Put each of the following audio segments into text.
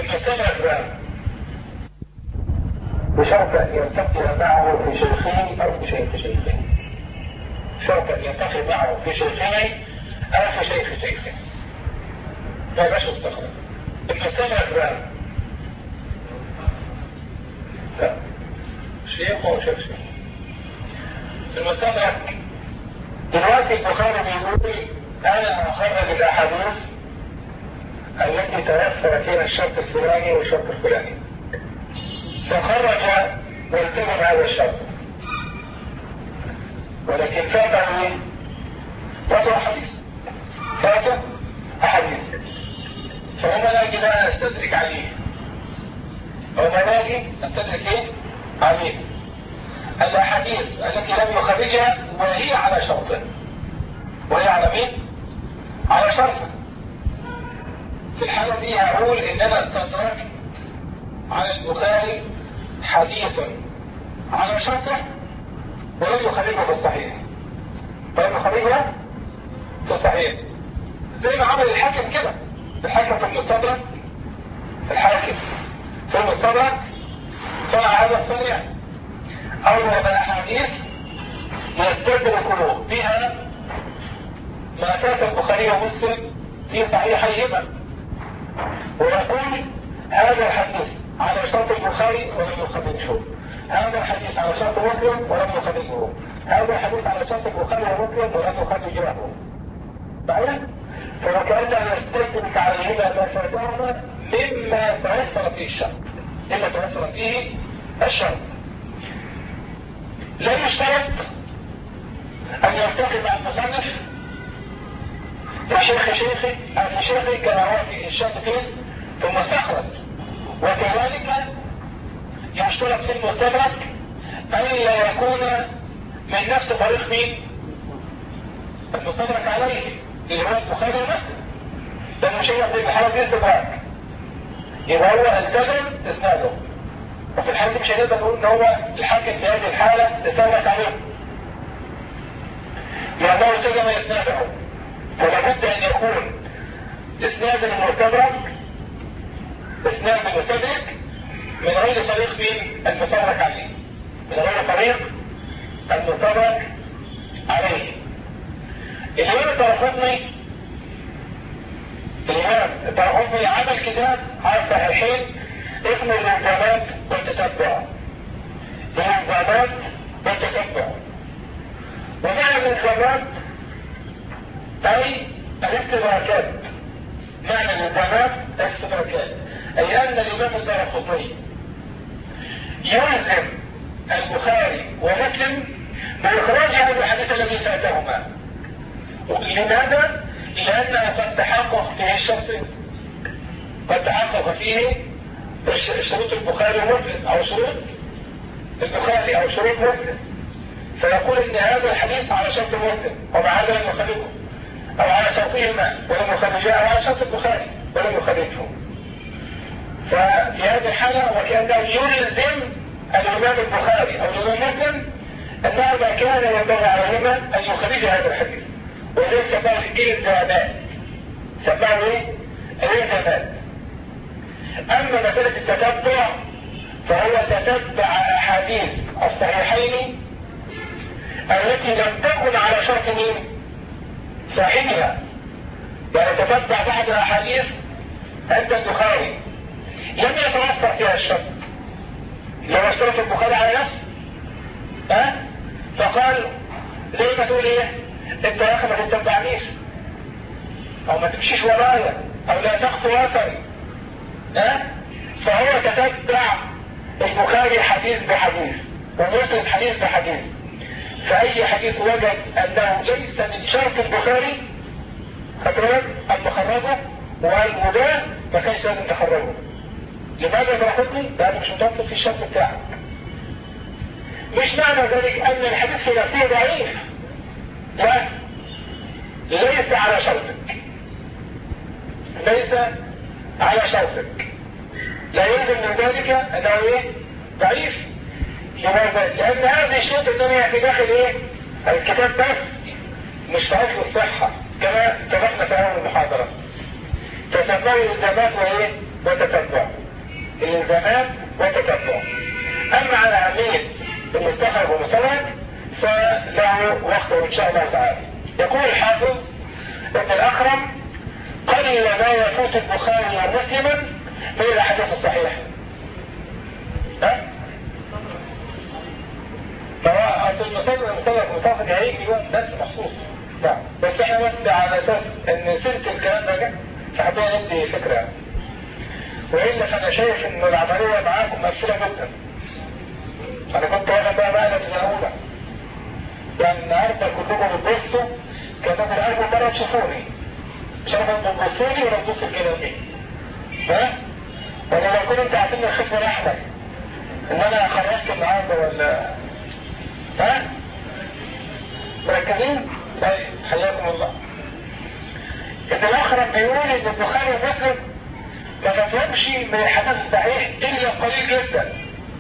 المستدرك بقى بشرط أن يلتقي معه في شيخين أو في شيخ شيخين، شرط أن يلتقي معه في شيخين أو في شيخ شيخين، ما يبقاش مستخرج. المستدرك بقى لا شيخ وشيخ شيخ. المستدرك دلوقتي البخاري بيقول أنا أخرج الأحاديث التي توفر فيها الشرط الفلاني والشرط الفلاني، فخرج والتزم هذا الشرط، ولكن فاته ايه؟ فاته أحاديث، فاته أحاديث، فهما ناجي بقى استدرك عليه، هما ناجي استدرك ايه؟ عليه الأحاديث التي لم يخرجها وهي على شرطه، وهي على مين؟ على شرطه. في الحالة دي هقول ان انا استدركت على البخاري حديث على شرطه ولم يخرجه في الصحيح، ولم يخرجه في الصحيح، زي ما عمل الحاكم كده. الحاكم في المستدرك، الحاكم في المستدرك صنع هذا الصنيع، أورد الأحاديث يستدرك بها ما فات البخاري ومسلم في صحيحيهما، ويقول هذا الحديث على شرط البخاري ولم يخرجه، هذا الحديث على شرط مسلم ولم يخرجه، هذا الحديث على شرط البخاري ومسلم ولم يخرجه. بعدين فوكأنه يستدرك عليهما ما فاتهما مما توصل فيه الشرط، مما توصل فيه الشرط. لا يشترط أن يلتقي مع المصنف في شيخ شيخي أو في شيخي كما هو في الشرط في المستخرج، وكذلك يشترط في المستدرك أن لا يكون من نفس طريق مين؟ المستدرك عليه اللي هو البخاري ومسلم، لأنه شيء في الحالة دي استدراك، يبقى هو التزم اسناده، وفي الحالة دي مش هنقدر نقول ان هو الحاكم في هذه الحالة استدرك عليه، لأنه التزم اسناده، فلا بد أن يكون اسناد المستدرك اسناد المستدرك من غير طريق مين؟ المستدرك عليه، من غير طريق المستدرك عليه. الإمام الدارقطني عمل كتاب على الصحيحين اسمه الإلزامات والتتبع، الإلزامات والتتبع. ومعنى الإلزامات أي الاستدراكات، معنى الإلزامات الاستدراكات، أي أن الإمام الدارقطني يلزم البخاري ومسلم بإخراج هذا الحديث الذي فاتهما. لماذا؟ لأنه قد تحقق فيه الشرطين، قد تحقق فيه شروط البخاري ومسلم أو شروط البخاري أو شروط مسلم، فيقول إن هذا الحديث على شرط مسلم ومع هذا لم يخرجه، أو على شرطهما ولم يخرجه، أو على شرط البخاري ولم يخرجه. ففي هذه الحالة وكأنه يلزم الإمام البخاري أو الإمام مسلم أنه ما كان ينبغي عليهما أن يخرج هذا الحديث، وليس سماه الإلزامات، سماه إيه؟ الإلزامات. أما مسألة التتبع فهو تتبع أحاديث الصحيحين التي لم تكن على شرط مين؟ صاحبها، يعني تتبع بعض الأحاديث عند البخاري لم يتوفر فيها الشرط، لو اشترط البخاري على نفسه فقال ليه ما تقول ايه؟ انت يا اخي ما تتبعنيش او ما تمشيش ورايا او لا تخطو اثري، فهو تتبع البخاري حديث بحديث ومسلم حديث بحديث، فأي حديث وجد أنه ليس من شرط البخاري خطرات أن تخرجه، وده ما كانش لازم تخرجه. لماذا براحتني؟ لأنه مش متوفر في الشرط بتاعك. مش معنى ذلك أن الحديث في نفسه ضعيف، لا، ليس على شرطك، ليس على شرطك، لا يلزم من ذلك أنه إيه؟ ضعيف. لماذا؟ لأن هذه الشروط إنما في داخل إيه؟ الكتاب بس، مش في أصل الصحة كما اتفقنا في أول المحاضرة، فسماه الإلزامات وإيه؟ وتتبع. الالزامات والتتبع. اما على اهميه المستخرج والمستخرج فله وقته ان شاء الله تعالى. يقول الحافظ ابن الاخرم: قليل ما يفوت البخاري ومسلما من الاحاديث الصحيحه. فهو اصل المستخرج هيجي بقى درس مخصوص. بس احنا بس على اساس ان سلسله الكلام ده جه فحبينا ندي فكره. والا فانا شايف ان العمليه معاكم مؤثره جدا. انا كنت واخد بقى في السنه الاولى. يعني النهارده كلكم بتبصوا كانكم اول مره تشوفوني. مش عارف انتوا بتبصوا لي ولا تبصوا الكلام ها؟ ولا لو كنتوا انتوا عارفين الخصم الاحمر ان انا خلصت النهارده ولا ها؟ مركزين؟ طيب حياكم الله. ابن الاخرم بيقول ان البخاري ومسلم ما فتهمش من الحديث الصحيح الا قليل جدا.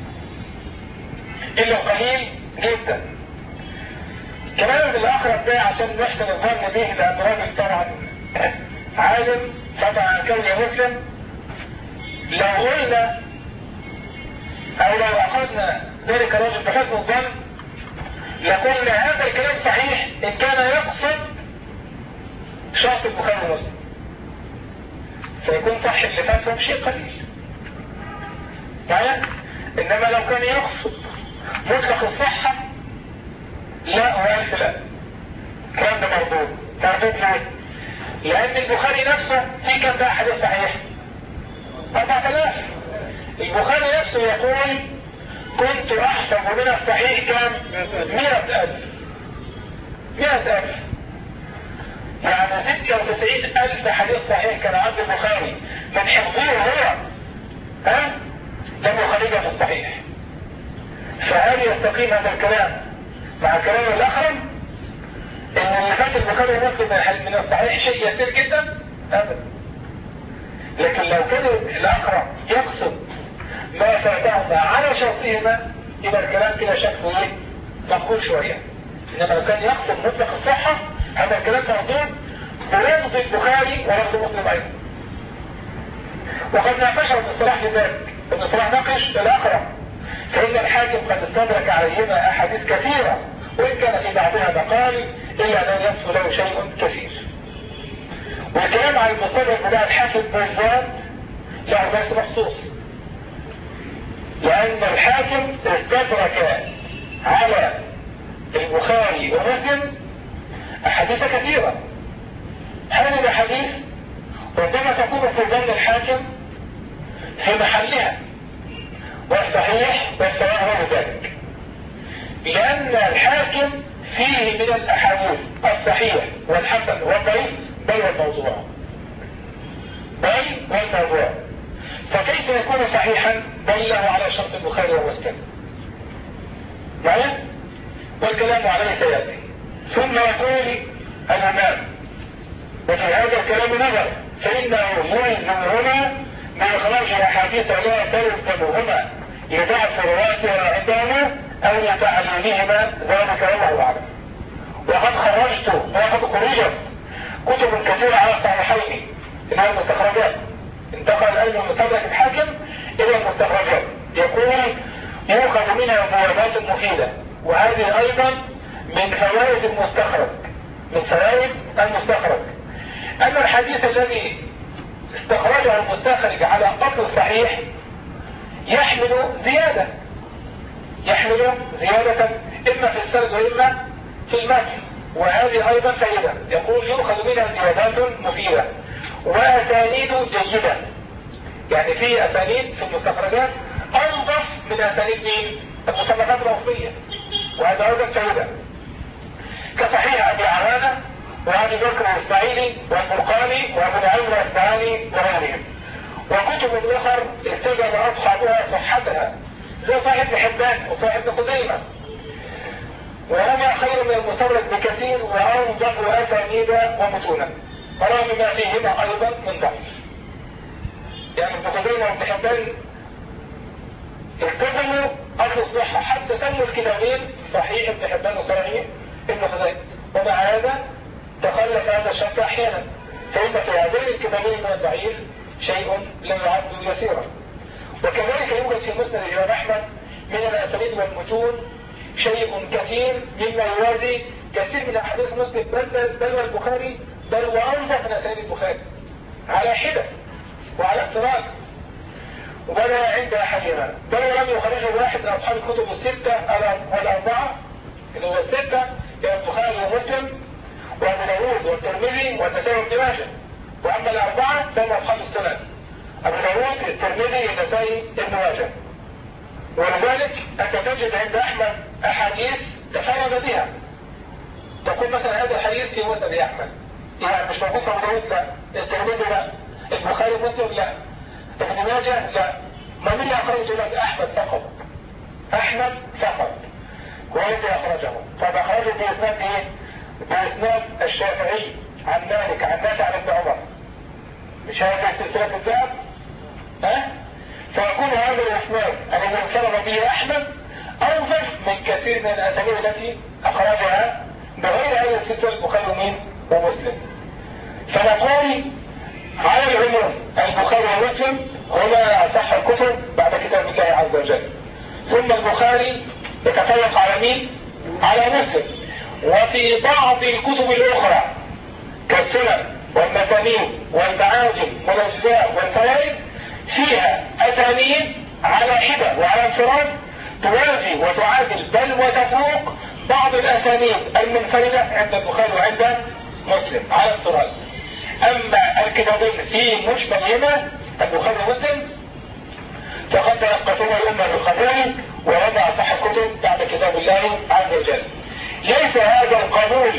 الا قليل جدا. كلام ابن الاخرم ده عشان نحسن الظن به لان راجل طبعا عالم فتح عن كونه مسلم. لو قلنا او لو اخذنا ذلك الرجل بحسن الظن لقلنا هذا الكلام صحيح ان كان يقصد شرط البخاري ومسلم، فيكون صح اللي فاتهم شيء قليل معايا. انما لو كان يقصد مطلق الصحة لا وألف لا، الكلام ده مردود. مردود ليه؟ لأن البخاري نفسه في كم بقى حديث صحيح؟ 4000. البخاري نفسه يقول كنت أحفظ من الصحيح كم؟ 100,000. 100,000 يعني 96,000 حديث صحيح كان عند البخاري من حفظه هو لم يخرجه في الصحيح. فهل يستقيم هذا الكلام مع كلام الأخرم ان اللي فات البخاري ومسلم من الصحيح شيء يسير جدا؟ ابدا. لكن لو كان الأخرم يقصد ما فاتهما على شرطهما يبقى الكلام كده شكله مقبول شويه. انما لو كان يقصد مطلق الصحه هذا الكلام مردود بلفظ البخاري ولفظ مسلم ايضا. وقد ناقشه ابن الصلاح في ذلك. ابن الصلاح ناقش الأخرم فإن الحاكم قد استدرك عليهما أحاديث كثيرة وإن كان في بعضها مقال إلا أن يصف له شيء كثير. والكلام عن المستدرك بتاع الحاكم بالذات له درس مخصوص، لأن الحاكم استدرك على البخاري ومسلم أحاديث كثيرة. هذه الأحاديث ربما تكون في ظن الحاكم في محلها والصحيح والسواء غير ذلك، لأن الحاكم فيه من الأحاديث الصحيح والحسن والضعيف بين الموضوع فكيف يكون صحيحا دله على شرط البخاري ومسلم معايا؟ والكلام عليه سيأتي. ثم يقول الإمام وفي هذا الكلام نظر فإنه يلزمهما بإخراج الأحاديث لا تلزمهما لضعف رواتها عندهما أو لتعليمهما ذلك والله أعلم. وقد خرجت كتب كثيرة على الصحيحين اللي هي المستخرجات. انتقل الآن من مستدرك الحاكم إلى المستخرجات. يقول يؤخذ منها فوائد مفيدة، وهذه أيضا من فوائد المستخرج. أما الحديث الذي استخرجه المستخرج على أصل الصحيح يحمل زيادة إما في السرد وإما في المتن، وهذه أيضا فائدة. يقول يؤخذ منها زيادات مفيدة وأسانيد جيدة، يعني في أسانيد في المستخرجات أنظف من أسانيد المصنفات الأصلية، وهذا أيضا فائدة كصحيح أبي عوانة وأبي بكر الإسماعيلي والبرقاني وأبو نعيم الإسماعيلي وغيرهم، وكتب أخر استجاب أصحابها صحتها زي صحيح ابن حبان وصحيح ابن خزيمة، وهما خير من المستخرج بكثير وأنظف أسانيد ومتونا رغم ما فيهما أيضا من ضعف. يعني ابن خزيمة وابن حبان التزموا أصل الصحة حتى سموا الكتابين صحيح ابن حبان وصحيح ابن خزيمة، ومع هذا تخلف هذا الشرط أحيانا، فإن في هذين الكتابين من الضعيف شيء لا يعد يسيرا. وكذلك يوجد في مسند الإمام أحمد من الأسانيد والمتون شيء كثير مما يوازي كثير من أحاديث مسلم بل والبخاري، بل وأنظف من أسانيد البخاري على حدة وعلى افتراض، وبل عند أحدهما، بل ولم يخرجه واحد من أصحاب الكتب الستة والأربعة اللي هو الستة، يعني البخاري ومسلم وأبو داوود والترمذي والنسائي وابن ماجه. وأما الأربعة فهم أصحاب السنن، أبو داوود الترمذي النسائي ابن ماجه. ولذلك أنت تجد عند أحمد أحاديث تفرد بها، تقول مثلا هذا الحديث في مسند أحمد، يعني مش موجود في أبو داوود، لا، الترمذي لا، البخاري ومسلم لا، ابن ماجه لا، ما من أخرجه لك؟ أحمد فقط، أحمد فقط هو الذي أخرجه. فأخرجه بإسناد إيه؟ بإسناد الشافعي عن مالك عن نافع عن ابن عمر، مش هذا سلسلة الذهب؟ فيكون هذا الإسناد الذي انفرد به أحمد أوضح من كثير من الأسانيد التي أخرجها بغير هذه السلسلة البخاري ومسلم. فنقول على العموم البخاري ومسلم هما أصح الكتب بعد كتاب الله عز وجل، ثم البخاري يتفوق على مين؟ على مسلم. وفي بعض الكتب الأخرى كالسنن والمسانيد والمعاجم والأجزاء والفوائد فيها أسانيد على حدة وعلى انفراد توازي وتعادل بل وتفوق بعض الأسانيد المنفردة عند البخاري وعند مسلم على انفراد. أما الكتابين في مشبههما البخاري ومسلم فقد تلقتهما الأمة بالقبول ووضع صح الكتب بعد كتاب الله عز وجل. ليس هذا القبول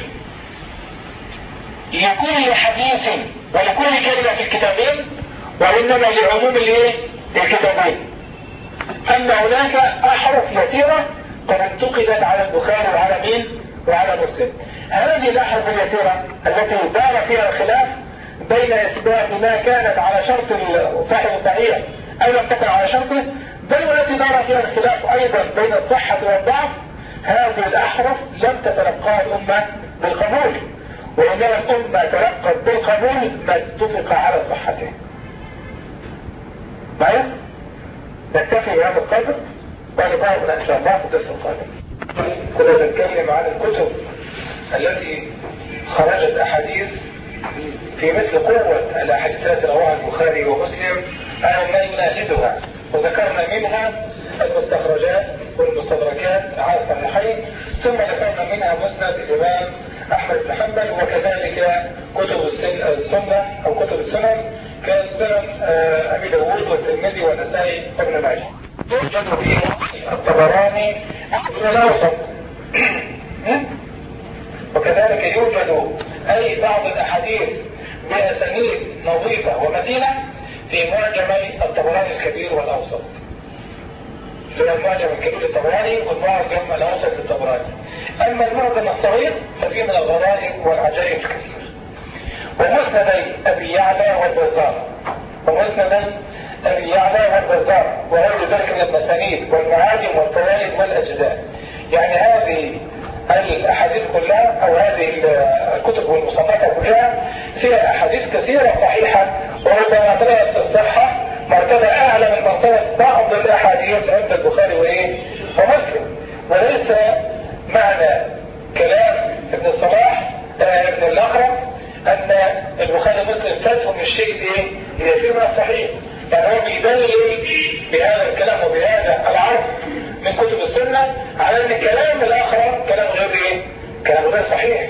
لكل حديث ولكل كلمة في الكتابين، وإنما لعموم الكتابين. أما هناك أحرف يسيرة قد انتقدت على البخاري وعلى مين؟ وعلى مسلم. هذه الأحرف اليسيرة التي دار فيها الخلاف بين إثبات ما كانت على شرط صاحب الصحيح أو لم تكن على شرطه، بل والتي دار فيها الخلاف أيضا بين الصحة والضعف، هذه الأحرف لم تتلقاها الأمة بالقبول، وإنما الأمة تلقت بالقبول ما اتفق على صحته. معايا؟ نكتفي بهذا القدر ونبقى إن شاء الله في الدرس القادم. كنا نتكلم عن الكتب التي خرجت أحاديث في مثل قوة الأحاديث التي رواها البخاري ومسلم ما ينافسها، وذكرنا منها المستخرجات والمستدركات على الصحيحين، ثم ذكرنا منها مسند الإمام أحمد بن حنبل، وكذلك كتب السنة أو كتب السنن كسنن أبي داوود والترمذي والنسائي وابن ماجه. يوجد في الطبراني الأوسط وكذلك يوجد أي بعض الأحاديث بأسانيد نظيفة ومتينة في معجمي الطبراني الكبير والأوسط، اللي هو المعجم الكبير الطبراني والمعجم الأوسط الطبراني. أما المعجم الصغير ففيه من الغرائب والعجائب الكثير. ومسندي أبي يعلى والبزار وغير ذلك من المسانيد والمعاجم والفوائد والأجزاء. يعني هذه الأحاديث كلها أو هذه الكتب والمصنفات كلها فيها أحاديث كثيرة صحيحة، وربما بلغت الصحة مرتبة أعلى من مرتبة بعض الأحاديث عند البخاري ومسلم. وليس معنى كلام ابن الصلاح ابن الأخرم أن البخاري ومسلم فاتهم الشيء يسير من الصحيح، يعني هو بيدلل بهذا الكلام وبهذا العرض من كتب السنة على أن كلام الآخر كلام غير صحيح.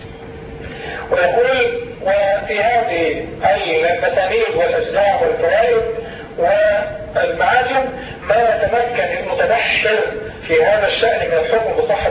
ويقول وفي هذه المسانيد والأجزاء والفوائد والمعاجم ما يتمكن المتبحر في هذا الشأن من الحكم بصحة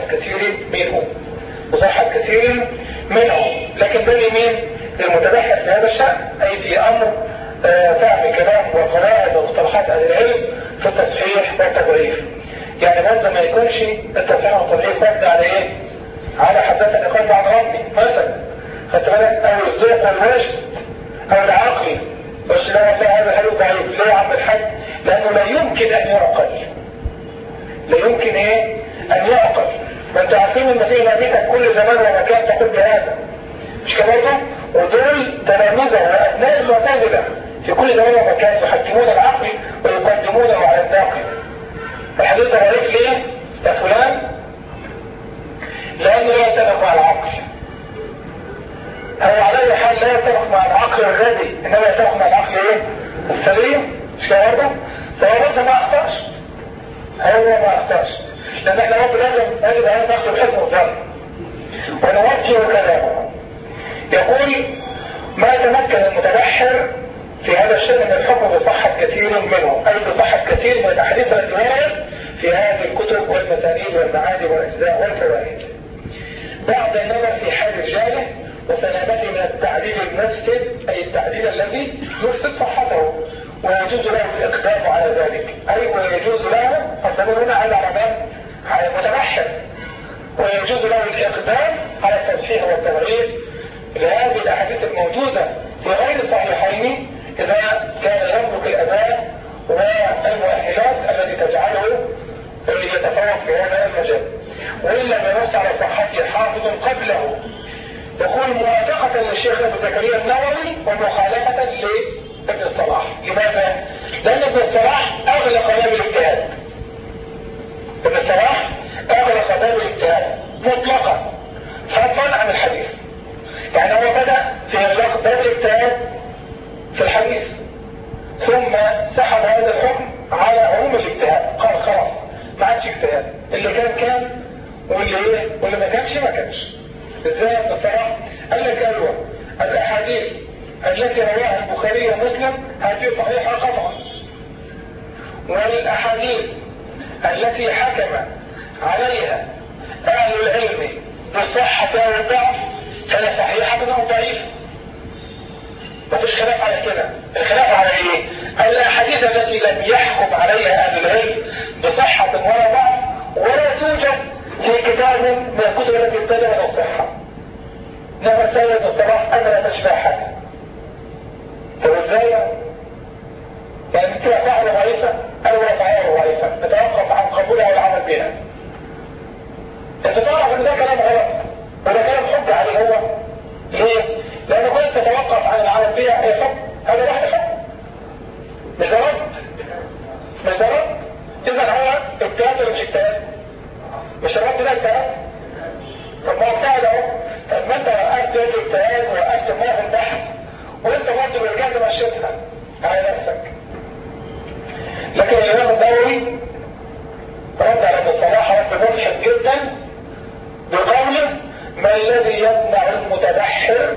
كثير منه، لكن ده لمين؟ للمتبحر في هذا الشأن، أي في أمر فهم كلام وقواعد ومصطلحات أهل العلم في التصحيح والتضعيف. يعني برضه ما يكونش التصحيح والتضعيف مبني على ايه؟ على حدثني قلب عن ربي مثلا، خدت بالك؟ او الذوق والوجد او العقل، بس لا والله هذا حلو ضعيف، ليه يا عم الحاج؟ لانه لا يمكن ان يعقل، ما انتوا عارفين ان في نبيتك كل زمان ومكان تقول بهذا، مش كده؟ ودول تلاميذه وابناء المعتزله في كل زمان ومكان يحكمون العقل ويقدمونه على الناقل. الحديث ده عرف ليه يا فلان؟ لانه لا يتفق مع العقل، او على اي حال لا يتفق مع العقل الردي، انما يتفق مع العقل ايه؟ السليم. مش كده؟ فهو لسه ما اخطاش، هو ما اخطاش، لان احنا برضه لازم يجب ان ناخد الحكم الظاهر ونوجه كلامه. يقول ما تمكن المتبحر في هذا الشأن من الحكم بصحة كثير منه، أي بصحة كثير من الأحاديث التي وردت في هذه الكتب والمسانيد والمعاني والأجزاء والفوائد، بعد النظر في حال رجاله وسلامته من التعديل المفسد، أي التعديل الذي يفسد صحته، ويجوز له الإقدام على ذلك، أي ويجوز له الضمير هنا على على المتبحر، ويجوز له الإقدام على التصحيح والتغيير لهذه الأحاديث الموجودة في غير الصحيحين إذا كان يملك الأداء والمؤهلات التي تجعله يتفوق في هذا المجال، وإن لم ينص على صحته حافظ قبله. يقول موافقة للشيخ أبو زكريا النووي ومخالفة لابن الصلاح. لماذا؟ لأن ابن الصلاح أغلق باب الاجتهاد. ابن الصلاح أغلق باب الاجتهاد مطلقا فضلا عن الحديث. يعني هو بدأ في إغلاق باب الاجتهاد في الحديث، ثم سحب هذا الحكم على عموم الاجتهاد، قال خلاص ما عادش اجتهاد، اللي كان واللي ما كانش ما كانش. ازاي ابن الصلاح؟ قال لك ايوه الاحاديث التي رواها البخاري ومسلم هذه صحيحه قطعا، والاحاديث التي حكم عليها اهل العلم بالصحه والضعف فهي صحيحه او ضعيفه. مفيش خلاف على كده. الخلاف على ايه؟ الاحاديث التي لم يحكم عليها اهل العلم بصحه ولا ضعف ولا توجد في كتاب من الكتب التي ابتدأت الصحه. انما سيد الصلاح انا لا تشفى حاجه. طب ازاي؟ يعني كده فعل ضعيفه او لا فعل ضعيفه، نتوقف عن قبولها والعمل بها. انت تعرف ان ده كلام غلط وده كلام حجه عليه هو. ليه؟ لأنه كنت تتوقف عن العمل بها هي حكم، هذا واحد حكم مش ده رد، مش ده رد. إذا هو اجتهاد ولا مش اجتهاد؟ مش الرد ده اجتهاد؟ طب ما هو اجتهاد اهو. طب ما انت وقفت الاجتهاد ووقفت ما في البحث وانت برضه رجعت مشيتها على نفسك. لكن الإمام النووي رد على ابن الصلاح رد مضحك جدا بقوله ما الذي يمنع المتبحر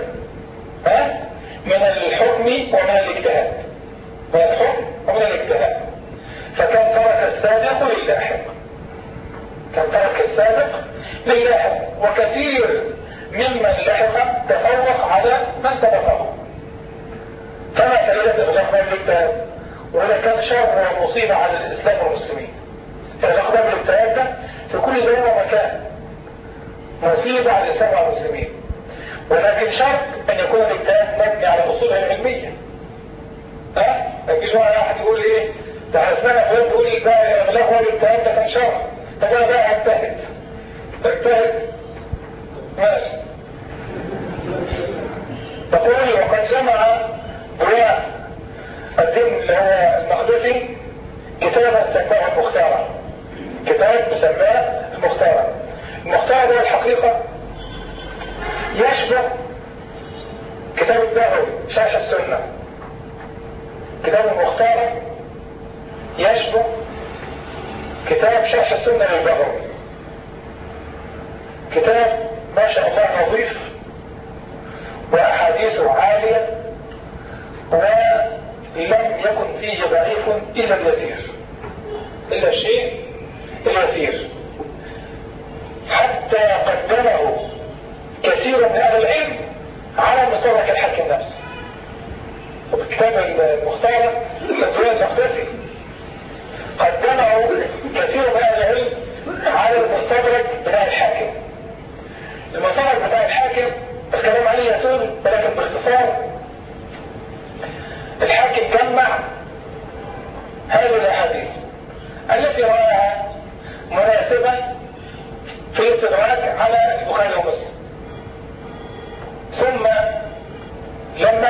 من الحكم ومن الاجتهاد؟ من الحكم ومن الاجتهاد. فكان ترك السابق للاحق، كان ترك السابق للاحق، وكثير ممن لحق تفوق على من سبقه. كما سيدة إغلاق باب الاجتهاد، وهذا كان شر ومصيبة على الإسلام والمسلمين. إغلاق باب الاجتهاد ده في كل زمان ومكان مصيبة على الإسلام والمسلمين، ولكن شرط أن يكون الاجتهاد مبني على أصولها العلمية. ما يجيش واحد يقول إيه؟ ده عرفنا فلان يقول لي ده إغلاق باب الاجتهاد ده كان شر، طب أنا بقى أجتهد. ماشي. تقول وقد جمع ضياء الدين اللي هو المقدسي كتابا سماه المختارة، كتاب سماه المختارة. المختار ده الحقيقة يشبه كتاب الدعوة شرح السنة. كتاب المختار يشبه كتاب شرح السنة للبغوي. كتاب ما شاء الله نظيف وأحاديثه عالية ولم يكن فيه ضعيف إلا اليسير، إلا الشيء اليسير، حتى قدمه كثير من أهل العلم على مسلك الحاكم نفسه. وبكتاب المختار الدولة المقدسي قدمه كثير من أهل العلم على المستدرك بتاع الحاكم. المستدرك بتاع الحاكم الكلام عليه يطول، ولكن باختصار الحاكم جمع هذه الأحاديث التي رأيها مناسبة في الاستدراك على البخاري ومسلم، ثم لما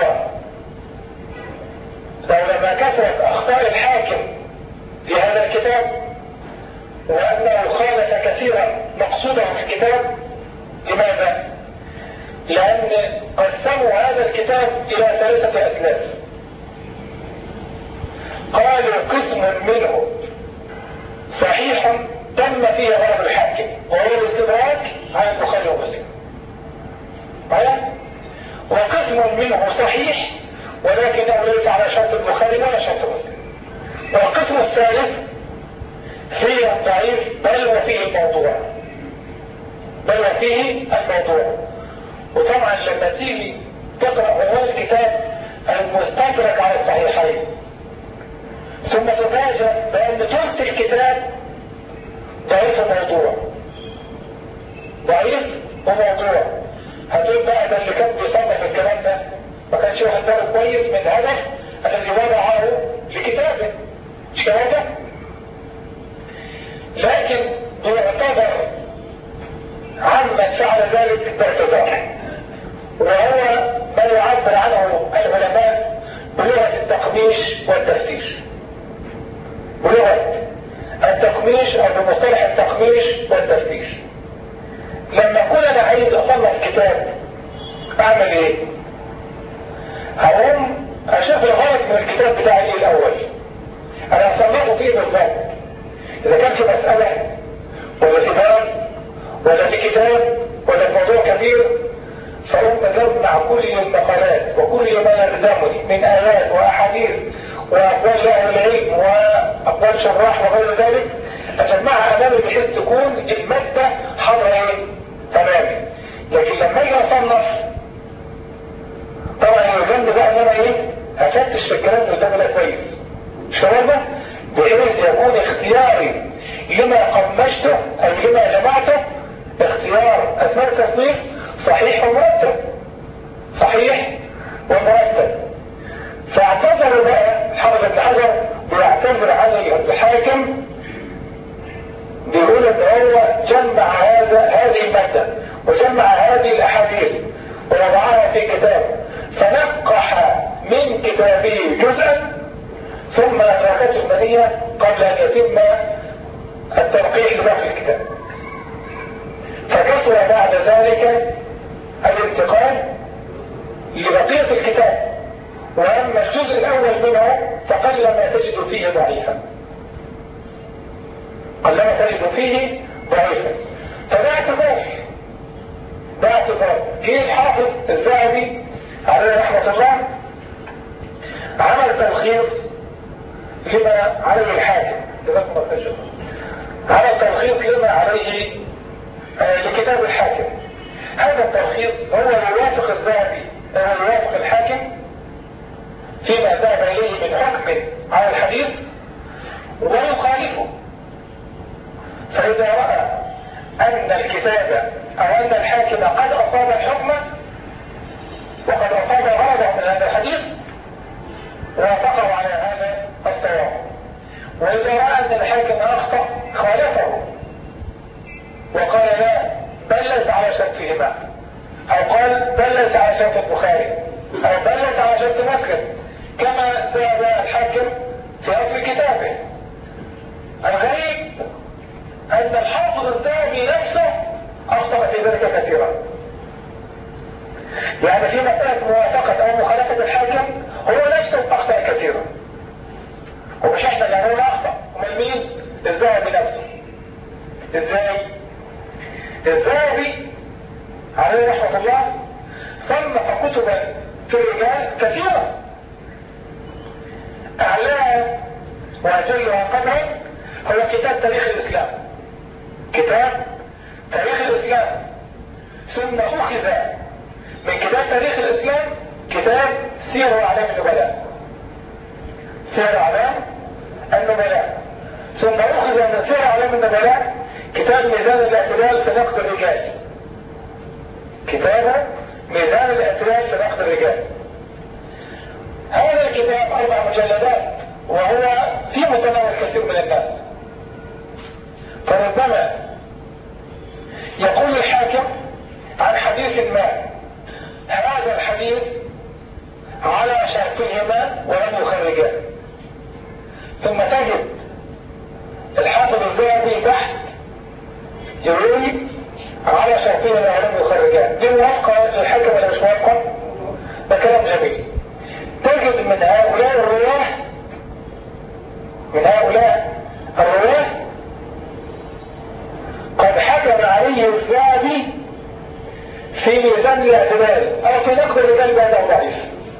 كثرت أخطاء الحاكم في هذا الكتاب وأنه خالف كثيرا مقصوده في الكتاب. لماذا؟ لأن قسموا هذا الكتاب إلى 3 أسلاف. قالوا قسم منه صحيح تم فيه غلط الحاكم وهو الاستدراك على البخاري ومسلم، وقسم منه صحيح ولكنه ليس على شرط البخاري ولا شرط مسلم، والقسم الثالث فيه الضعيف بل وفيه الموضوع. وطبعا لما تيجي تقرأ أول الكتاب المستدرك على الصحيحين ثم تفاجأ بأن ثلث الكتاب ضعيف وموضوع، هتقول بقى ده اللي كان بيصنف الكلام ده ما كانش واخد باله كويس من الهدف الذي وضعه لكتابه، مش كده؟ لكن يعتبر عمن فعل ذلك باعتذار، وهو ما يعبر عنه العلماء بلغة التقميش والتفتيش. او بمصطلح التقميش والتفتيش. لما اكون انا عايز اصنف كتاب اعمل ايه؟ هقوم اشوف الغلط من الكتاب بتاعي ايه الاول، انا هصنفه فيه بالضبط، اذا كان في مسألة ولا في باب ولا في كتاب ولا في موضوع كبير، فأقوم أجمع كل المقالات وكل ما يلزمني من آيات وأحاديث وأقوال أهل العلم وأقوال شراح وغير ذلك، أجمعها أمامي بحيث تكون المادة حاضرة تماما. لكن لما أجي أصنف طبعا يلزمني بقى إن أنا أفتش في الكلام اللي قدامي ده كويس، مش كده؟ بحيث يكون اختياري لما قمشته أو لما جمعته اختيار أثناء التصنيف صحيح ومرتب. فاعتذروا بقى الحافظ ابن حجر بيعتذر عن الحاكم، بيقول ان هو جمع هذه المادة وجمع هذه الاحاديث ووضعها في كتاب، فنقح من كتابه جزءا ثم ادركته المنية قبل ان يتم التنقيح لباقي الكتاب، فكسر بعد ذلك الانتقال لبقية الكتاب. واما الجزء الاول منه فقل ما تجد فيه ضعيفا، فده اعتذار. جه الحافظ الذهبي عليه رحمة الله عمل تلخيص لما عليه الحاكم، عمل تلخيص لما عليه لكتاب الحاكم. هذا التلخيص هو يوافق الذهبي أو يوافق الحاكم فيما ذهب إليه من حكم على الحديث ويخالفه. فإذا رأى أن الكتاب أو أن الحاكم قد أصاب الحكم وقد أصاب غرضه من هذا الحديث وافقه على هذا الصواب، وإذا رأى أن الحاكم أخطأ خالفه وقال لا بل ليس على شرطهما، أو قال بل ليس على شرط البخاري، أو بل ليس على شرط مسلم، كما ذهب الحاكم في أصل كتابه. الغريب أن الحافظ الذهبي نفسه أخطأ في ذلك كثيرا، يعني في مسألة موافقة أو مخالفة الحاكم هو نفسه أخطأ كثيرا، ومش احنا اللي هنقول أخطأ، ومن مين؟ الذهبي نفسه. ازاي؟ الذهبي عليه رحمة الله صنف كتبا في الرجال كثيرة، أعلاها وأجلها قدرا هو كتاب تاريخ الإسلام، ثم أخذ من كتاب تاريخ الإسلام كتاب سير أعلام النبلاء، ثم أخذ من سير أعلام النبلاء كتاب ميزان الاعتدال في نقد الرجال. هذا الكتاب 4 مجلدات وهو في متناول كثير من الناس. فربما يقول الحاكم عن حديث ما هذا الحديث على شرطهما ولم يخرجاه. ثم تجد الحافظ الذهبي تحت يروي على شرطهما ولم يخرجاه. دي موافقة للحكم ولا مش موافقة؟ ده كلام جميل. تجد من هؤلاء الرواه قد حكم عليه الذهبي في ميزان الاعتدال او في نقد الرجال بأنه ضعيف.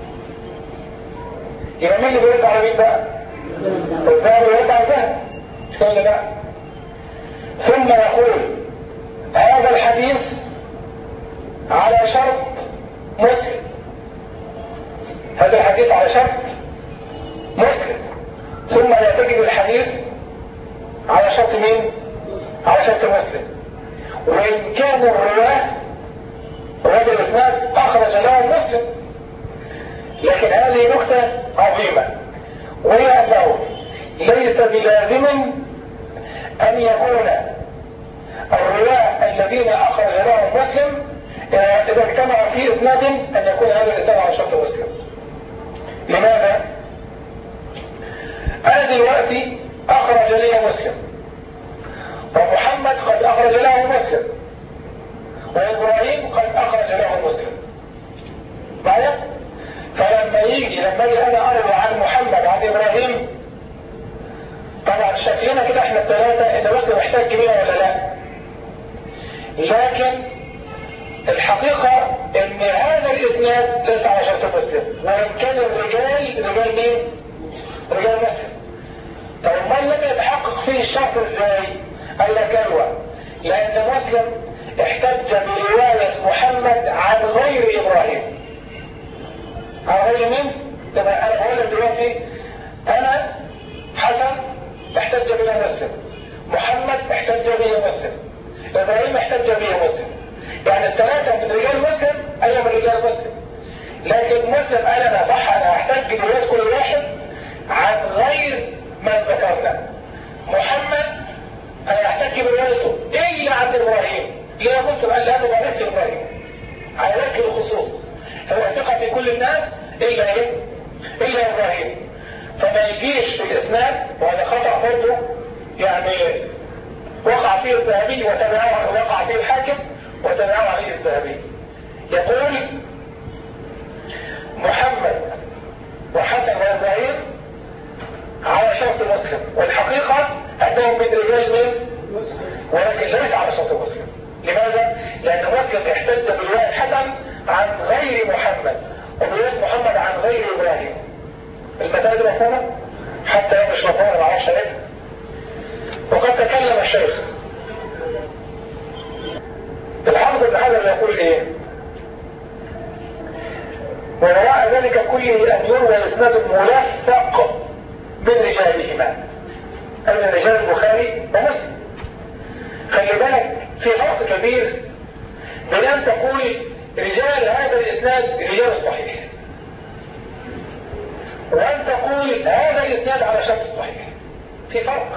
يبقى مين اللي بيرد على مين بقى؟ الذهبي بيرد على الذهبي، مش كده ولا لا؟ ثم يقول هذا الحديث على شرط مسلم، هذا الحديث على شرط مسلم. ثم يتجد الحديث على شرط مين؟ على شرط مسلم. وإن كان الرواه رواد الإسناد أخرج له مسلم، لكن هذه نكتة عظيمة، وهي أنه ليس بلازم أن يكون الرواه الذين أخرج لهم مسلم إذا اجتمع في إسناد أن يكون هذا الإسناد على شرط مسلم. لماذا؟ أنا دلوقتي أخرج لي مسلم، ومحمد قد أخرج له مسلم، وإبراهيم قد أخرج له مسلم معايا؟ فلما يجي أنا أروي عن محمد عن إبراهيم، طبعا شكلنا كده احنا الثلاثة إن مسلم محتاج بينا ولا لا؟ لكن الحقيقة إن هذا الإسناد ليس على شرط مسلم، وإن كان الرجال رجال مين؟ رجال مسلم. طب من لم يتحقق فيه الشرط ازاي؟ قال لك ايوه، لأن مسلم احتج برواية محمد عن غير إبراهيم. عن غير مين؟ تبقى أنا بقول لك دلوقتي أنا حسن احتج بها مسلم، محمد احتج به مسلم، إبراهيم احتج به مسلم. يعني الثلاثة من رجال مسلم، أنا من رجال مسلم. لكن مسلم قال أنا صح، أنا أحتج برواية كل واحد عن غير من ذكرنا. محمد أنا أحتج بروايته إلا عن إبراهيم. ليه مسلم قال لا تبارك إبراهيم على وجه الخصوص، هو ثقة في كل الناس إلا إيه؟ إلا إبراهيم. فما يجيش في الإسناد، وهذا خطأ برضه يعني وقع فيه الذهبي وتبعه، وقع فيه الحاكم وتبعه عليه الذهبي. يقول محمد وحسن وإبراهيم على شرط مسلم، والحقيقة أنهم من رجال من؟ ولكن ليس على شرط مسلم. لماذا؟ لأن مسلم احتج برواية حسن عن غير محمد، وبرواية محمد عن غير إبراهيم. المسائل مفهومة؟ حتى مش مفهومة مع الشريف. وقد تكلم الشيخ الحافظ ابن حجر يقول ايه؟ ووراء ذلك كله أن يروى الإسناد الملفق من رجالهما، أي من رجال البخاري ومسلم. خلي بالك في فرق كبير بين أن تقول رجال هذا الإسناد رجال الصحيح، وأن تقول هذا الإسناد على شرط الصحيح. في فرق.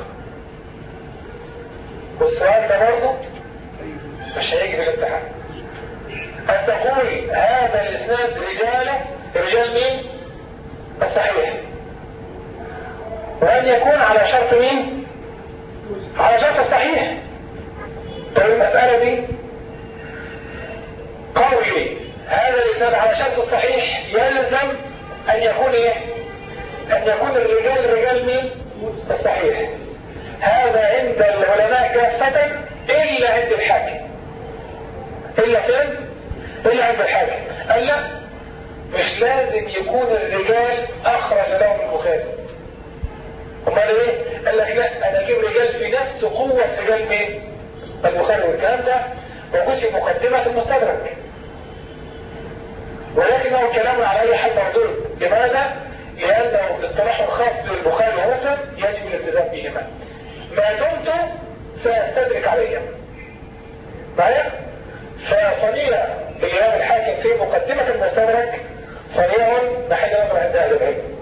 والسؤال ده برضه مش هيجي في الامتحان. أن تقول هذا الإسناد رجال مين؟ الصحيح، وأن يكون على شرط مين؟ على شرط الصحيح. طيب المسألة دي قولي هذا الإسناد على شرط الصحيح يلزم أن يكون إيه؟ أن يكون الرجال مين؟ الصحيح. هذا عند العلماء كافة إلا عند الحاكم. إلا فين؟ إلا عند الحاكم. قال لا، مش لازم يكون الرجال أخرج لهم البخاري. امال ايه؟ قال لك لا، انا اجيب رجال في نفس قوة رجال مين؟ البخاري. والكلام ده موجود في مقدمة المستدرك، ولكنه كلام على اي حال مردود. لماذا؟ لانه اصطلاح خاص للبخاري ومسلم يجب الالتزام بهما ما دمت سأستدرك عليهم. معايا؟ فصنيع الامام الحاكم في مقدمة المستدرك صنيع محل نظر عند اهل العلم.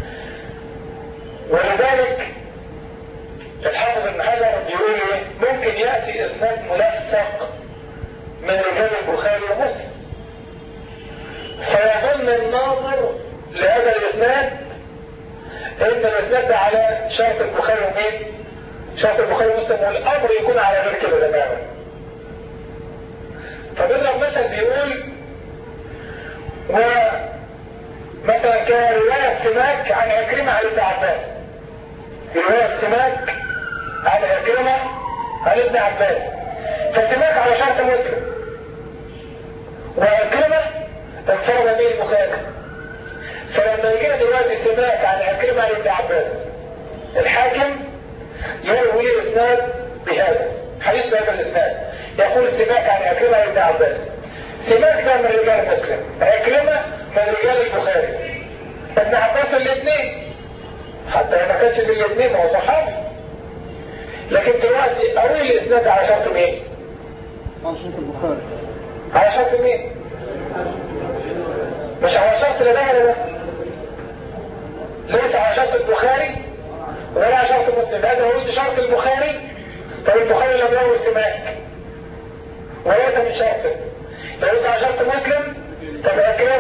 ولذلك الحافظ ابن حجر بيقول ايه؟ ممكن يأتي اسناد ملفق من رجال البخاري ومسلم، فيظن الناظر لهذا الاسناد ان الاسناد ده على شرط البخاري ومين؟ شرط البخاري ومسلم، والامر يكون على غير كده تماما. فبيضرب مثل بيقول ومثلا كرواية سماك عن عكرمة عن ابن عباس، رواية سماك عن عكرمة عن ابن عباس، فسماك على شرط مسلم وعكرمة انفرد به البخاري. فلما يجينا دلوقتي سماك عن عكرمة عن ابن عباس، الحاكم يروي الاسناد بهذا حديث بهذا الاسناد، يقول سماك عن عكرمة عن ابن عباس. سماك ده من رجال مسلم، عكرمة من رجال البخاري، ابن عباس الاثنين، حتى ما كانش من الاثنين هو صحابي. لكن دلوقتي اروي الاسناد على شرط مين؟ على شرط البخاري. على شرط مين؟ مش على شرط اللي ده ليس على شرط البخاري ولا على شرط مسلم. هذا هو شرط البخاري، طب البخاري لم يروي سماك وليس من شرطه. ليس على شرط مسلم، طب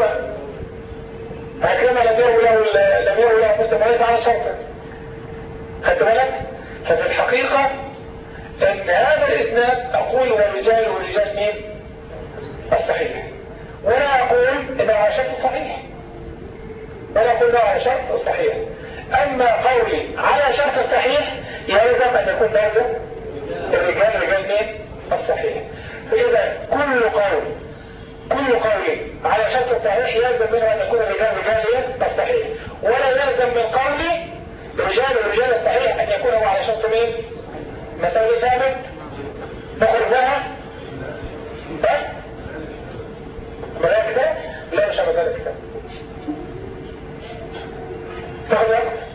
عكرمة لم يروي له مسلم وليس على شرطه. خدت بالك؟ ففي الحقيقة ان هذا الاسناد اقول ورجال مين؟ الصحيح، ولا اقول انه على شرط الصحيح، ولا اقول انه على شرط الصحيح. اما قولي على شرط الصحيح يلزم ان يكون برضه رجال مين؟ الصحيح. فاذا كل قول على شرط الصحيح يلزم منه ان يكون رجال الصحيح، ولا يلزم من قولي رجال الصحيح ان يكون هو على شرط مين؟ مساوي ثابت نخرج لها ملاك ده؟ لا مش على ذلك ده. تاخد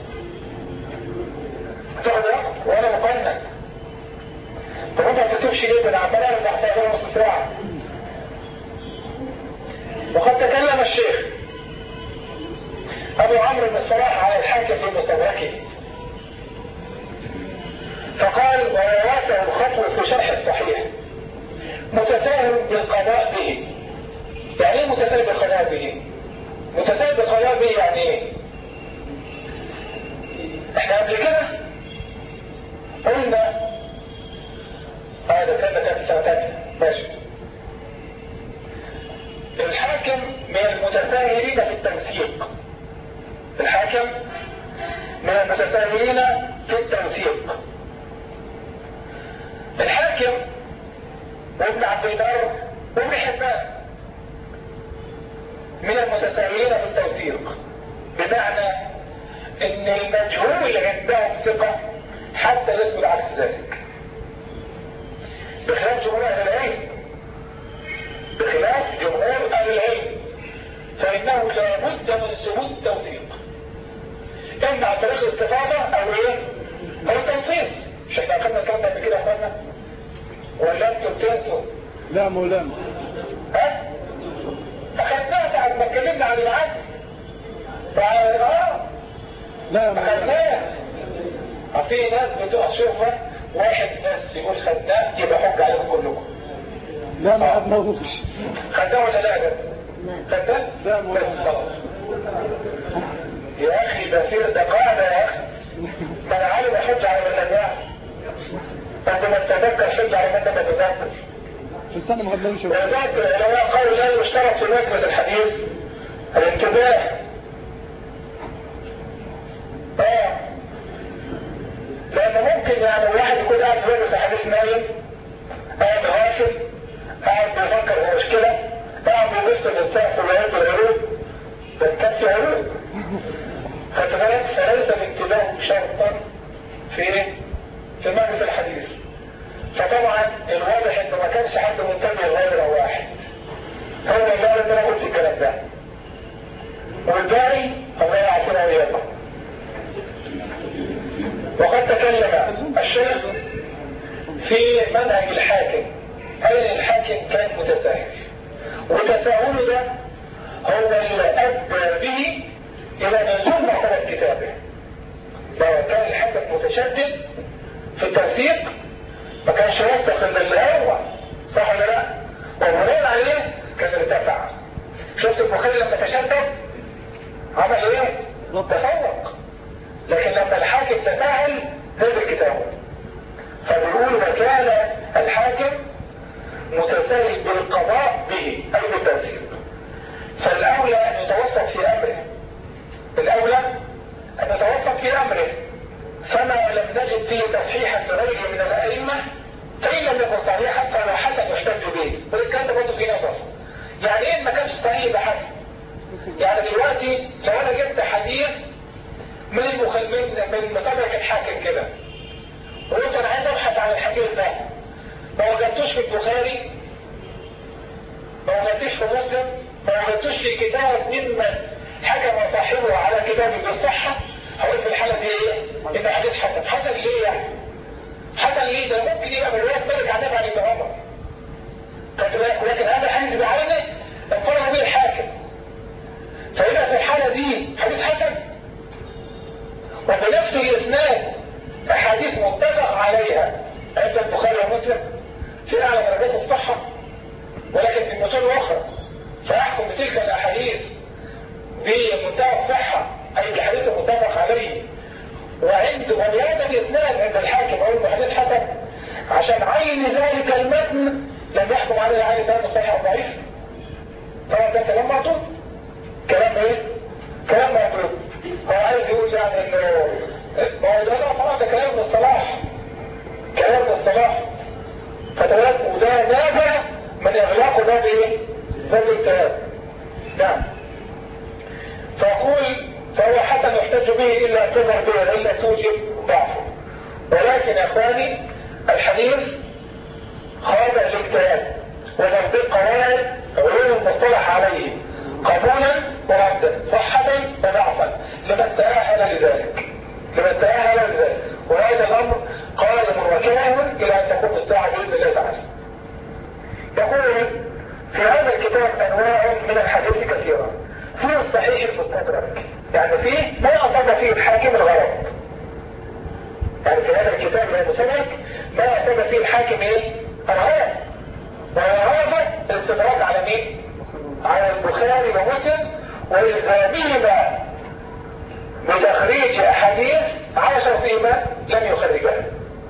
وقت وانا مقنن. طب انت ما تكتبش ليه؟ ده انا عمال ارجع في نص ساعه. وقد تكلم الشيخ ابو عمرو بن الصلاح على الحاكم في مستدركه فقال: وواسع الخطوة في شرح الصحيح متساهل بالقضاء به. يعني ايه متساهل بالقضاء به؟ متساهل بالقضاء به يعني ايه؟ احنا قبل كده قلنا ده كان السنة تانية ماشي. الحاكم من المتساهلين في التنسيق. الحاكم من المتساهلين في التنسيق. الحاكم وابن عبد البر وابن حبان من المتساهلين في التوثيق، بمعنى ان المجهول عندهم ثقة حتى يثبت عكس ذلك، بخلاف جمهور اهل العلم. فانه لا بد من ثبوت التوثيق، اما عن طريق الاستفاضة او ايه؟ او التنصيص. مش احنا اخذنا الكلام ده قبل كده يا اخوانا؟ ولا انتم بتنسوا؟ لا مولانا. اخذناها ساعة ما اتكلمنا عن العدل. لا اخذناها. في ناس بتقع شوفها واحد بس يقول خدناه يبقى حج عليكم كلكم. لا ما خدناهوش. خدناه ولا لا ده؟ خدناه؟ لا مولانا. خلاص. يا اخي ده قاعدة يا اخي. ما انا عالم احج على من لم يعرف. عندما تتذكر حج على من لم يتذكر. في السنة ما خدناهوش. ولذلك العلماء قالوا لا يشترط في مجلس الحديث الانتباه. لأن ممكن يعني الواحد يكون قاعد في مجلس الحديث نايم، قاعد غافل، قاعد بيفكر في مشكلة، قاعد بيبص في السقف ويعد العروض، ده كان في عروض. خدت بالك؟ فليس الانتباه شرطا في مجلس الحديث. فطبعا الواضح ان ما كانش حد منتبه غير واحد، هو اللي قال ان انا قلت الكلام ده، والباقي الله يعافينا وياكم. وقد تكلم الشيخ في منهج الحاكم، أين الحاكم كان متساهل، وتساهله ده هو اللي أدى به إلى نزول مرتبة كتابه. لو كان الحاكم متشدد في التوثيق ما كانش يوثق اللي هو صح ولا لا، وبناء عليه كان ارتفع. شفت البخاري لما تشدد عمل ايه؟ تفوق. لكن لما الحاكم تساهل نزل كتابه. فبيقول وكان الحاكم متساهل بالقضاء به اي بالتنزيل. فالاولى ان يتوسط في امره. الاولى ان يتوسط في امره. فما لم نجد فيه تصحيحا لغيره من الائمه فان لم يكن صحيحا فهو حسن يحتج به. والكلام ده برضه في نظر. يعني ايه ما كانش صحيح يبقى حسن؟ يعني دلوقتي لو انا جبت حديث من مصادرك الحاكم كده وقلت انا عايز ابحث عن الحديث ده، ما وجدتوش في البخاري، ما وجدتوش في مسلم، ما وجدتوش في كتاب ممن حكم صاحبه على كتابه بالصحه، هقول في الحاله دي ايه؟ ان حديث حسن. حسن ليه يعني؟ حسن ليه؟ ده ممكن يبقى من روايه مالك عن ابن ابي عمر. لكن هذا الحديث بعينه انفرد به الحاكم. فيبقى في الحاله دي حديث حسن. وبنفس الاسناد احاديث متفق عليها عند البخاري ومسلم في اعلى درجات الصحه، ولكن في متون اخرى فيحكم بتلك الاحاديث بمنتهى الصحه اي الحديث المتفق عليه. وبهذا الاسناد عند الحاكم او الحديث حسن عشان عين ذلك المتن لم يحكم عليه عين ده صحيح او ضعيف. طبعا ده كلام معطوط. كلام ايه؟ كلام معطوط. هو عايز يقول يعني انه ما هو ده طبعا ده كلام من الصلاح. كلام من الصلاح. فتوات وده نابع من اغلاقه باب ايه؟ باب الاتهام. نعم. فأقول فهو حسن يحتج به إلا اعتذر به إلا توجب ضعفه. ولكن يا أخواني الحديث خاضع الاجتهاد وتطبيق قواعد علوم المصطلح عليه قبولا وردا صحة وضعفا لمن تأهل لذلك. لمن تأهل لذلك. وهذا الأمر قائم وكامل إلى أن تكون الساعة بإذن الله تعالى. يقول في هذا الكتاب أنواع من الحديث كثيرة. فيه الصحيح المستدرك، يعني فيه ما أصاب فيه الحاكم الغلط. يعني في هذا الكتاب من المستدرك ما أصاب فيه الحاكم ايه؟ الغلط. وهذا الاستدراك على مين؟ على البخاري ومسلم وإلزامهما بتخريج أحاديث على شرطهما لم يخرجها.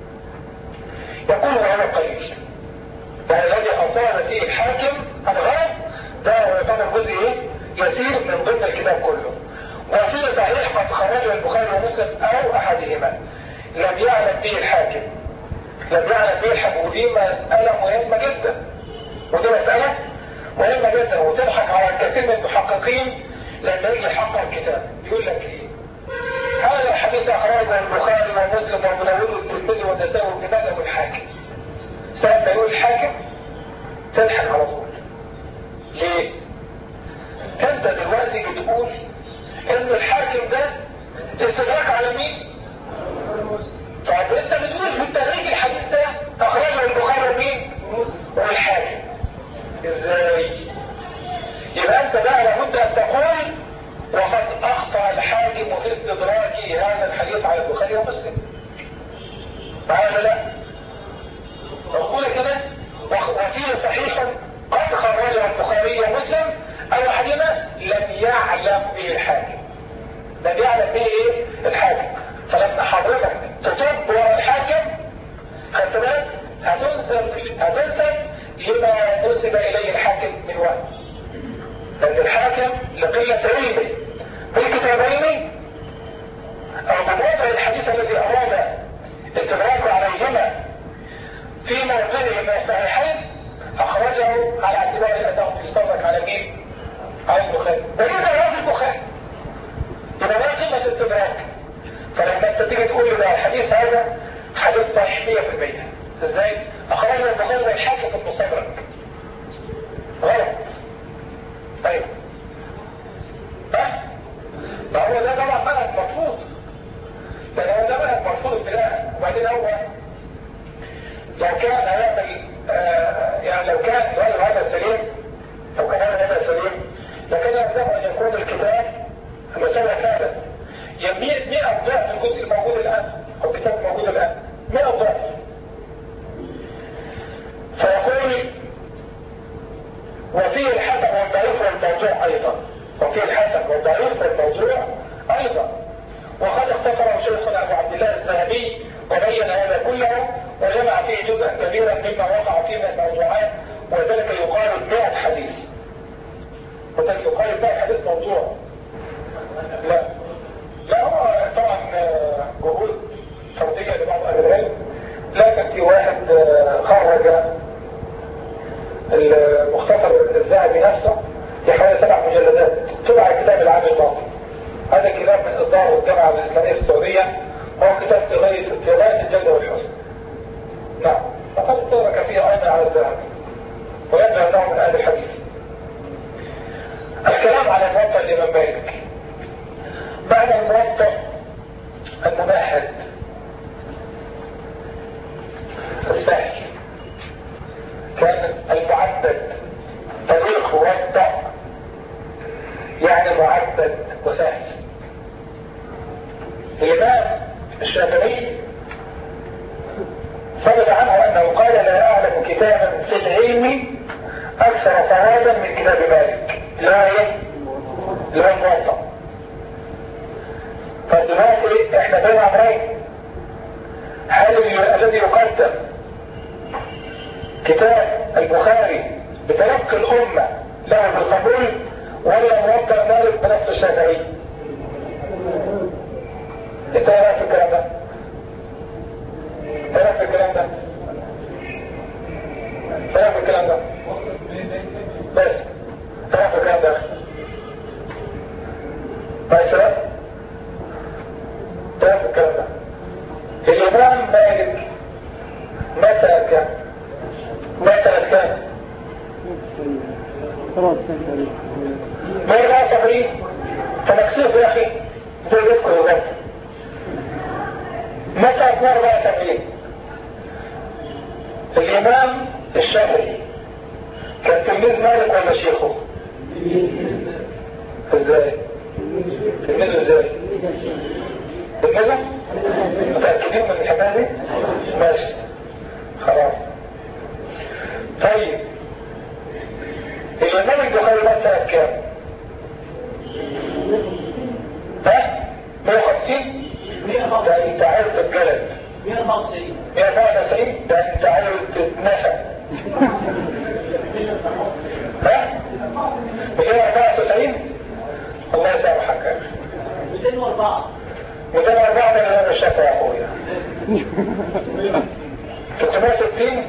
يقول وهذا قليل. يعني الذي أصاب فيه الحاكم الغلط ده يعتبر جزء ايه؟ يسير من ضمن الكتاب كله. وفيه صحيح قد خرجه البخاري ومسلم او احدهما لم يعلم به الحاكم. لم يعلم به الحاكم. ودي مسألة مهمة جدا. ودي مسألة مهمة جدا وتضحك على الكثير من المحققين لما يجي يحقق الكتاب يقول لك ايه؟ هذا الحديث اخرجه البخاري ومسلم وابو داوود والترمذي والنسائي وابن ماجه والحاكم. ساعة ما يقول الحاكم تضحك على طول. ليه؟ انت دلوقتي بتقول ان الحاكم ده استدراك على مين؟ طيب انت بتقول في التخريج الحديث ده اخرجه البخاري ومين؟ والحاكم. ازاي؟ يبقى انت بقى لابد ان تقول وقد اخطأ الحاكم في استدراك هذا الحديث على البخاري ومسلم. معايا لا؟ اقول كده وفيه صحيح قد خرجه البخاري ومسلم أو أحدهما لم يعلم به الحاكم. لم يعلم به إيه؟ الحاكم. فلما حضرتك تطب ورا الحاكم خدت بالك هتنسب لما نسب إليه الحاكم من وقت. لأن الحاكم لقلة علمه بالكتابين أو بموضع الحديث الذي أراد استدراكه عليهما في موضعه من الصحيحين أخرجه على اعتبار أنه يستدرك على مين؟ على البخاري. ولذا هو البخاري يبقى ما قيمة استدراك. فلما انت تيجي تقول لي ده الحديث هذا حديث صحيح 100%. ازاي؟ اخرجه البخاري والحاكم في المستدرك. غلط. طيب ما هو ده طبعا منهج مرفوض. ده منهج مرفوض ابتداء. وبعدين هو لو كان هيعمل يعني لو كان هذا سليم هذا سليم لكن يلزم ان يكون الكتاب المسألة كاملة. يعني 100 ضعف الجزء الموجود الآن أو الكتاب الموجود الآن 100 ضعف. فيقول وفيه الحسن والضعيف والموضوع أيضا، وفي الحسن والضعيف والموضوع أيضا. وقد اختصره شيخنا أبو عبد الله الذهبي وبين هذا كله وجمع فيه جزءا كبيرا مما وقع فيه من الموضوعات، وذلك يقارب 100 حديث. وذلك يقارب 100 حديث موضوع. لا هو طبعا جهود فردية لبعض أهل العلم، لكن في واحد خرج المختصر الذهبي نفسه في حوالي 7 مجلدات، طبع الكتاب العام الماضي. هذا كتاب من إصدار الجامعة الإسلامية في السعودية، وهو كتاب في غاية الجودة والحسن. نعم، فقد اطلع كثير أيضا على الذهبي، ويبدو أنه من أهل الحديث. الكلام على الموطأ الإمام مالك. بعد الموطأ الممهد السهل كان المعبد طريق موطأ، يعني معبد وسهل. الإمام الشافعي ثبت عنه أنه قال لا أعلم كتابا في العلم أكثر صوابا من كتاب مالك. لا الموطأ. فدلوقتي احنا بين أمرين، هل الذي يقدم كتاب البخاري بتلقي الأمة له بالقبول، ولا موطأ مالك بنفس الشافعي؟ انت ايه رايك في الكلام ده؟ ايه رايك في الكلام ده؟ ايه رايك في الكلام ده؟ بس ايه رايك في الكلام ده؟ طيب شباب، ايه رايك في الكلام ده؟ الإمام مالك مسألة كام؟ مسألة كام؟ 174. فمكسوف يا أخي زي يذكر الغد. مسألة 174. الإمام الشافعي كان تلميذ مالك ولا شيخه؟ ازاي؟ تلميذه ازاي؟ تلميذه؟ متأكدين من الحكاية دي؟ ماشي خلاص. طيب الإمام البخاري مسألة كام؟ ها؟ 150؟ ده انت عايز تتجلد. 194. 194؟ ده انت عايز تتنفى. ها؟ 294؟ الله يسامحك يا اخي. 204. 204 ده الإمام الشافعي يا اخويا. 360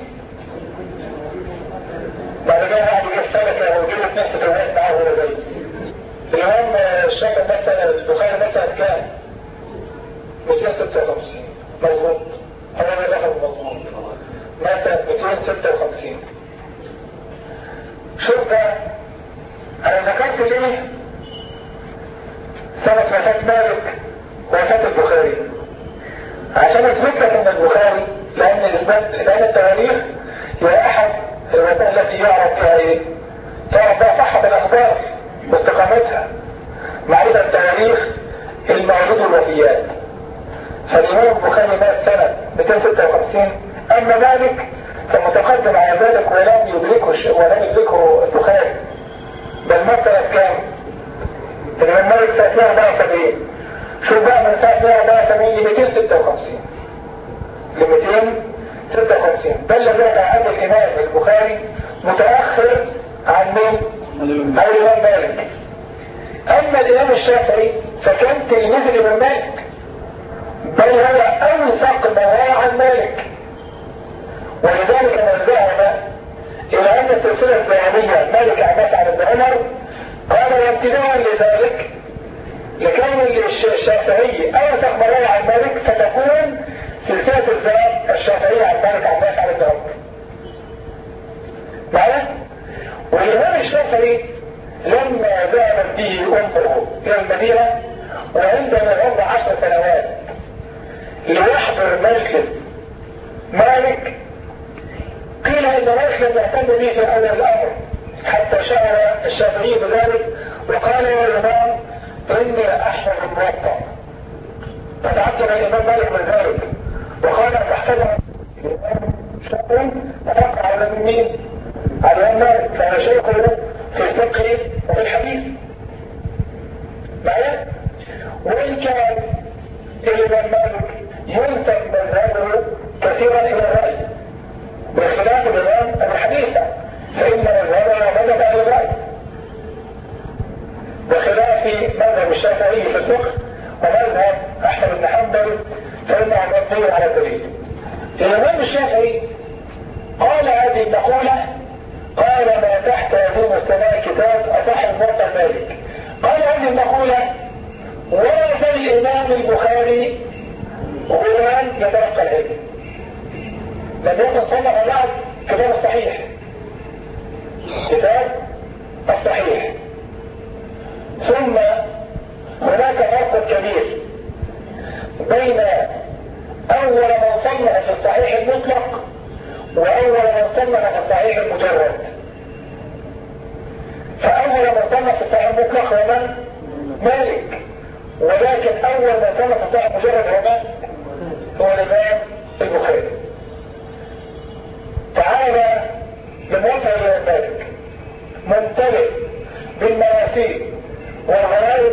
بعد كده واحد يجي السنة وجبت نفس الروايات معاه ولا زي الإمام الشافعي مثلا البخاري مثلا كام؟ 256. مظبوط، هو ده دخل مظبوط مثلا 256. شوف بقى انا ذكرت ليه سنة وفاة مالك وفاة البخاري؟ عشان اثبت لك ان البخاري لان التواريخ هي احد الوسائل التي يعرف فيها ايه؟ تعرف بها صحة الاخبار واستقامتها، معرفة التواريخ الموجود والوفيات. فالإمام البخاري مات سنة 256، أما مالك فمتقدم على ذلك ولم يدركه البخاري، بل مات سنة كام؟ الإمام مالك سنة 174. شوف بقى من سنة 174 ل 256 ل 256، بل ذلك عند الإمام البخاري متأخر عن مين؟ عن الإمام مالك. أما الإمام الشافعي فكان تلميذ الإمام مالك، بل هو أوثق ما هو عن مالك. ولذلك من ذهب إلى أن السلسلة الذهبية مالك عن مسعد بن عمر قال وامتداء لذلك لكون الشافعي أوثق ما هو عن مالك فتكون سلسلة الذهب الشافعية عن مالك عن مسعد بن عمر. معنا؟ والإمام الشافعي لما ذهبت به أمه إلى المدينة وعندما عمر 10 سنوات ليحضر مجلس مالك، قيل ان مالك لم يهتم به في اول الامر حتى شعر الشافعي بذلك وقال يا امام اني احفظ الموطأ. فتعجب الامام مالك من ذلك وقال تحتاج الامام الشافعي فتقع على مين؟ على الامام مالك. فانا شيخ له في الفقه وفي الحديث معايا. وإن كان الإمام مالك ينسب مذهبه كثيرا إلى الرأي بخلاف الإمام أبي حنيفة فإن مذهبه مذهب أهل الرأي بخلاف مذهب الشافعي في الفقه ومذهب أحمد بن حنبل فإنه مبني على الدليل. الإمام الشافعي قال هذه المقولة قال ما تحت هذه السماء كتاب أصح الموطأ مالك. قال هذه المقولة وزي الإمام البخاري غلام يتلقى العلم لم يكن صنف بعد كتاب الصحيح كتاب الصحيح. ثم هناك فرق كبير بين أول من صنف في الصحيح المطلق وأول من صنف في الصحيح المجرد. فأول من صنف في الصحيح المطلق هو من؟ مالك. ولكن أول من صنف في الصحيح المجرد هو من؟ هو الإمام البخاري. تعالى لموطأ الإمام مالك ممتلئ بالمراسيل والغرائب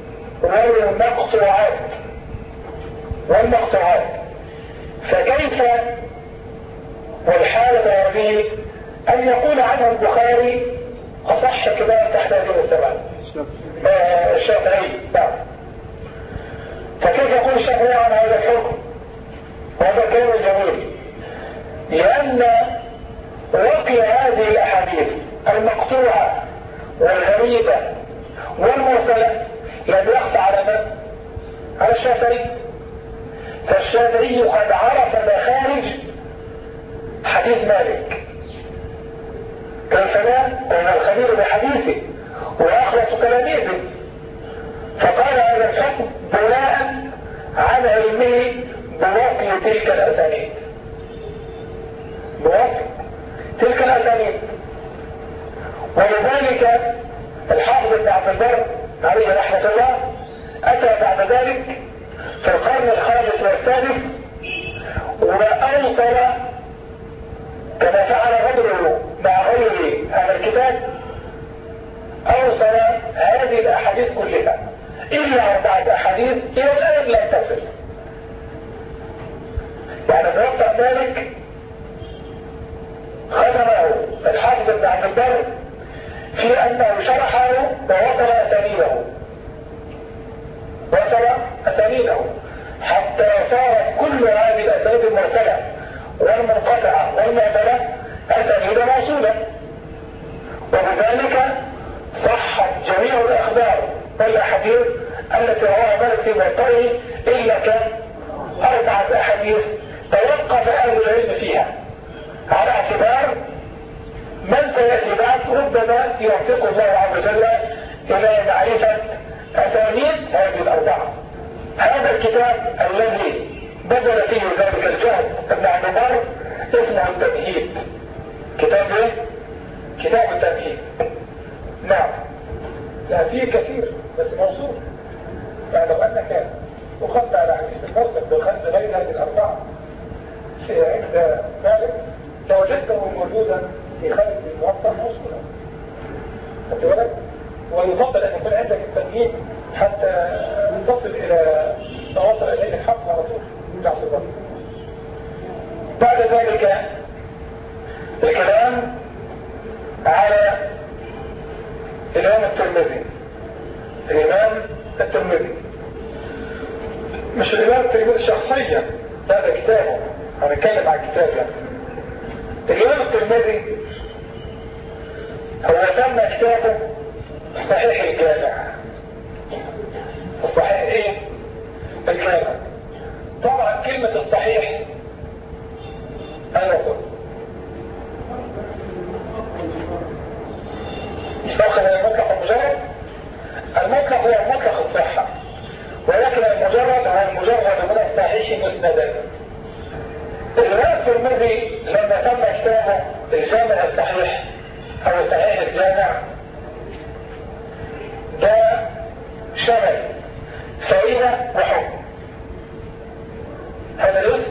والمقطوعات فكيف والحالة هذه أن يقول عنه البخاري أصح كتاب تحت هذه السماء الشافعي بعد. فكيف يقول الشافعي عن هذا الحكم وهذا كلام جميل لأن وقع هذه الأحاديث المقطوعة والغريبة والمرسلة لم يخفى على من؟ على الشافعي. فالشافعي قد عرف مخارج حديث مالك كيف لا؟ وهو الخبير بحديثه وأخلص تلاميذه فقال هذا الحكم بناء على علمه بوصل تلك الأسانيد ولذلك الحافظ ابن عبد البر عليه رحمة الله أتى بعد ذلك في القرن الخامس والسادس وأوصل كما فعل غيره مع غيره هذا الكتاب أوصل هذه الأحاديث كلها إلا 4 أحاديث إلى الآن لم تصل. يعني موطأ مالك ختمه الحافظ ابن عبد البر في أنه شرحه ووصل أسانيده حتى صارت كل هذه الأسانيد المرسلة والمنقطعة والمعدلة أسانيد موصولة وبذلك صحت جميع الأخبار والأحاديث التي رواها مالك في موطئه إلا كان 4 أحاديث توقف أهل العلم فيها على اعتبار من سيأتي بعد ربما يوفق الله عز وجل إلى معرفة أسانيد هذه 4. هذا الكتاب الذي بذل فيه ذلك الجهد ابن عبد البر اسمه التمهيد. كتاب ايه؟ كتاب التمهيد. نعم لا فيه كثير بس موصول. فلو أنك أخذت على حديث المرسل بخلد غير هذه 4 في عند مالك لوجدته موجودا في خارج الموطأ موصولا. خدت بالك؟ ويفضل أن يكون عندك التمهيد حتى تصل إلى ما وصل إليه الحق على طول. بعد ذلك الكلام على الإمام الترمذي مش الإمام الترمذي شخصيا هذا كتابه هنتكلم عن كتاب يعني. الإمام الترمذي هو سمى كتابه صحيح الجامع. الصحيح ايه؟ الجامع. طبعا كلمة الصحيح انا اقول فرق بين المطلق والمجرد. المطلق هو مطلق الصحة ولكن المجرد هو المجرد من الصحيح مسندا. الإمام الترمذي لما سمى كتابه الجامع الصحيح أو الصحيح الجامع ده شمل فائدة وحكم. هذا الاسم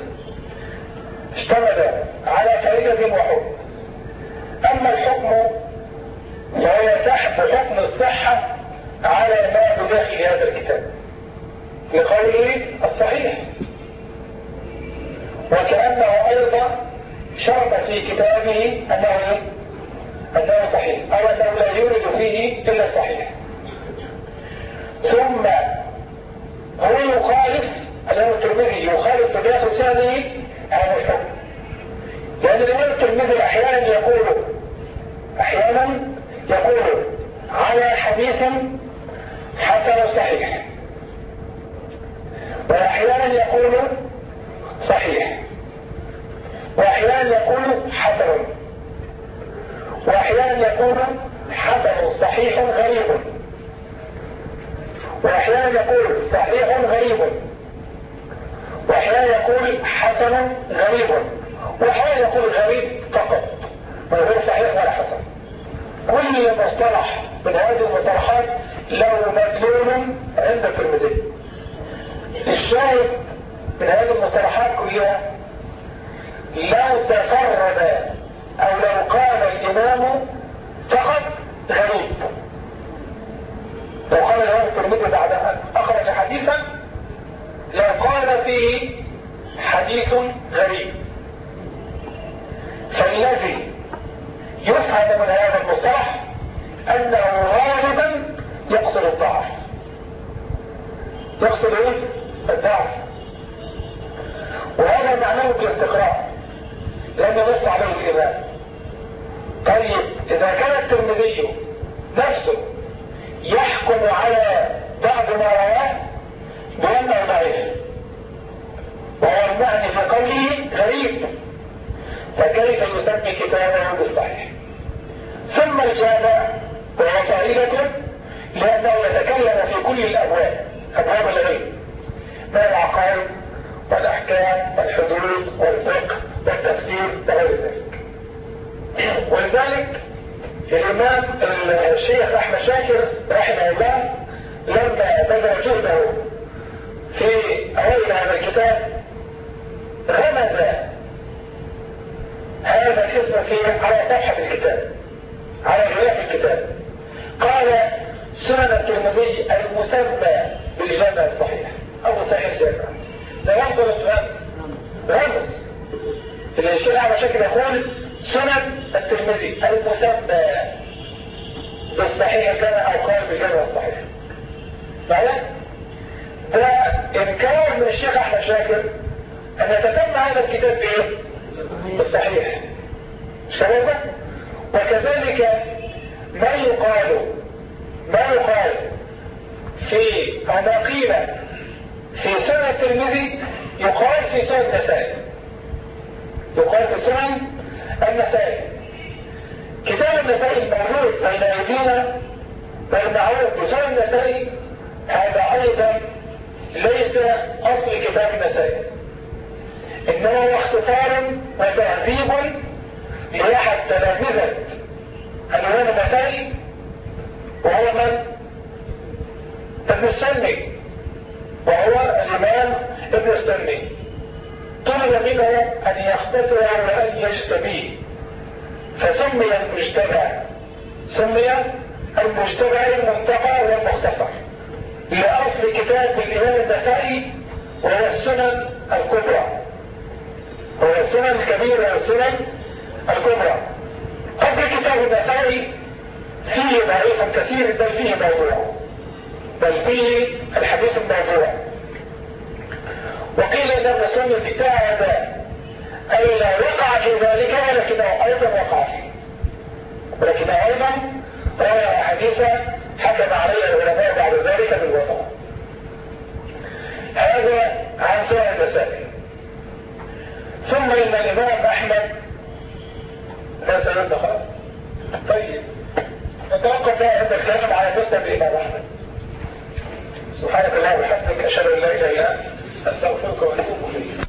اشتمل على فائدة وحكم. أما الحكم فهو تحت حكم الصحة على ما بداخل هذا الكتاب لقوله الصحيح، وكأنه أيضا شرط في كتابه أنه صحيح أو أنه لا يورد فيه إلا الصحيح. ثم هو يخالف الإمام الترمذي يخالف بداخل سنده هذا الحكم، لأن الإمام الترمذي أحيانا يقول على حديث حسن صحيح، وأحيانا يقول صحيح، وأحيانا يقول حسن، وأحيانا يقول حسن صحيح غريب، وأحيانا يقول صحيح غريب، وأحيانا يقول حسن غريب، وأحيانا يقول غريب فقط من غير صحيح ولا حسن. كل مصطلح من هذه المصطلحات له مدلول عند الترمذي. الشاهد من هذه المصطلحات كلها لو تفرد أو لو قال الإمام فقط غريب، لو قال الإمام الترمذي بعد أن أخرج حديثا لو قال فيه حديث غريب، فالذي يفهم من هذا المصطلح أنه غالبا يقصد الضعف. يقصد الضعف، وهذا معناه بالاستقراء لأنه نص عليه الإمام. طيب إذا كان الترمذي نفسه يحكم على بعض ما رواه بأنه ضعيف وهو المعني في قوله غريب، فكيف يسمي كتابه بالصحيح؟ ثم الجامع وهو فائدة لأنه يتكلم في كل الأبواب، أبواب العلم من العقائد والأحكام والحدود والفقه والتفسير وغير ذلك. ولذلك الإمام الشيخ أحمد شاكر رحمه الله لما بذل جهده في أوائل هذا الكتاب غمز هذا الاسم على صفحة الكتاب، على غلاف الكتاب، قال سنن الترمذي المسمى بالجامع الصحيح أو صحيح الجامع. ده رمز ولا رمز؟ الشيخ أحمد شاكر يقول سنن الترمذي المسمى بالصحيح الجامع أو قال بالجامع الصحيح. معنا؟ ده إنكار من الشيخ أحمد شاكر أن يتسمى هذا الكتاب بإيه؟ بالصحيح. شبابه؟ وكذلك ما يقال في ما قيل في سنن الترمذي يقال في سنن النسائي، يقال في سنن النسائي. كتاب النسائي الموجود بين أيدينا والمعروف بسنن النسائي هذا أيضا ليس أصل كتاب النسائي، إنما هو اختصار وتهذيب لأحد تلامذة الإمام النسائي وهو من؟ ابن السني، وهو الإمام ابن السني. طلب منه أن يختصر وأن يجتبيه فسمي المجتبى المنتقى والمختصر لأصل كتاب الإمام النسائي وهو السنن الكبرى، هو السنن الكبيرة والسنن الكبرى. قبل كتاب النسائي فيه ضعيف كثير، بل فيه موضوع، بل فيه الحديث الموضوع. وقيل ان ابن سنة اجتهد الا وقع في ذلك ولكنه ايضا وقع فيه، ولكنه ايضا روى حديثا حكم عليه العلماء بعد ذلك بالوضع. هذا عن سنن النسائي. ثم ان الامام احمد لا سيدنا خلاص. طيب نتوقف بقى عند الكلام على مسند الامام احمد. سبحانك اللهم وبحمدك اشهد ان لا اله الا انت استغفرك واتوب اليك.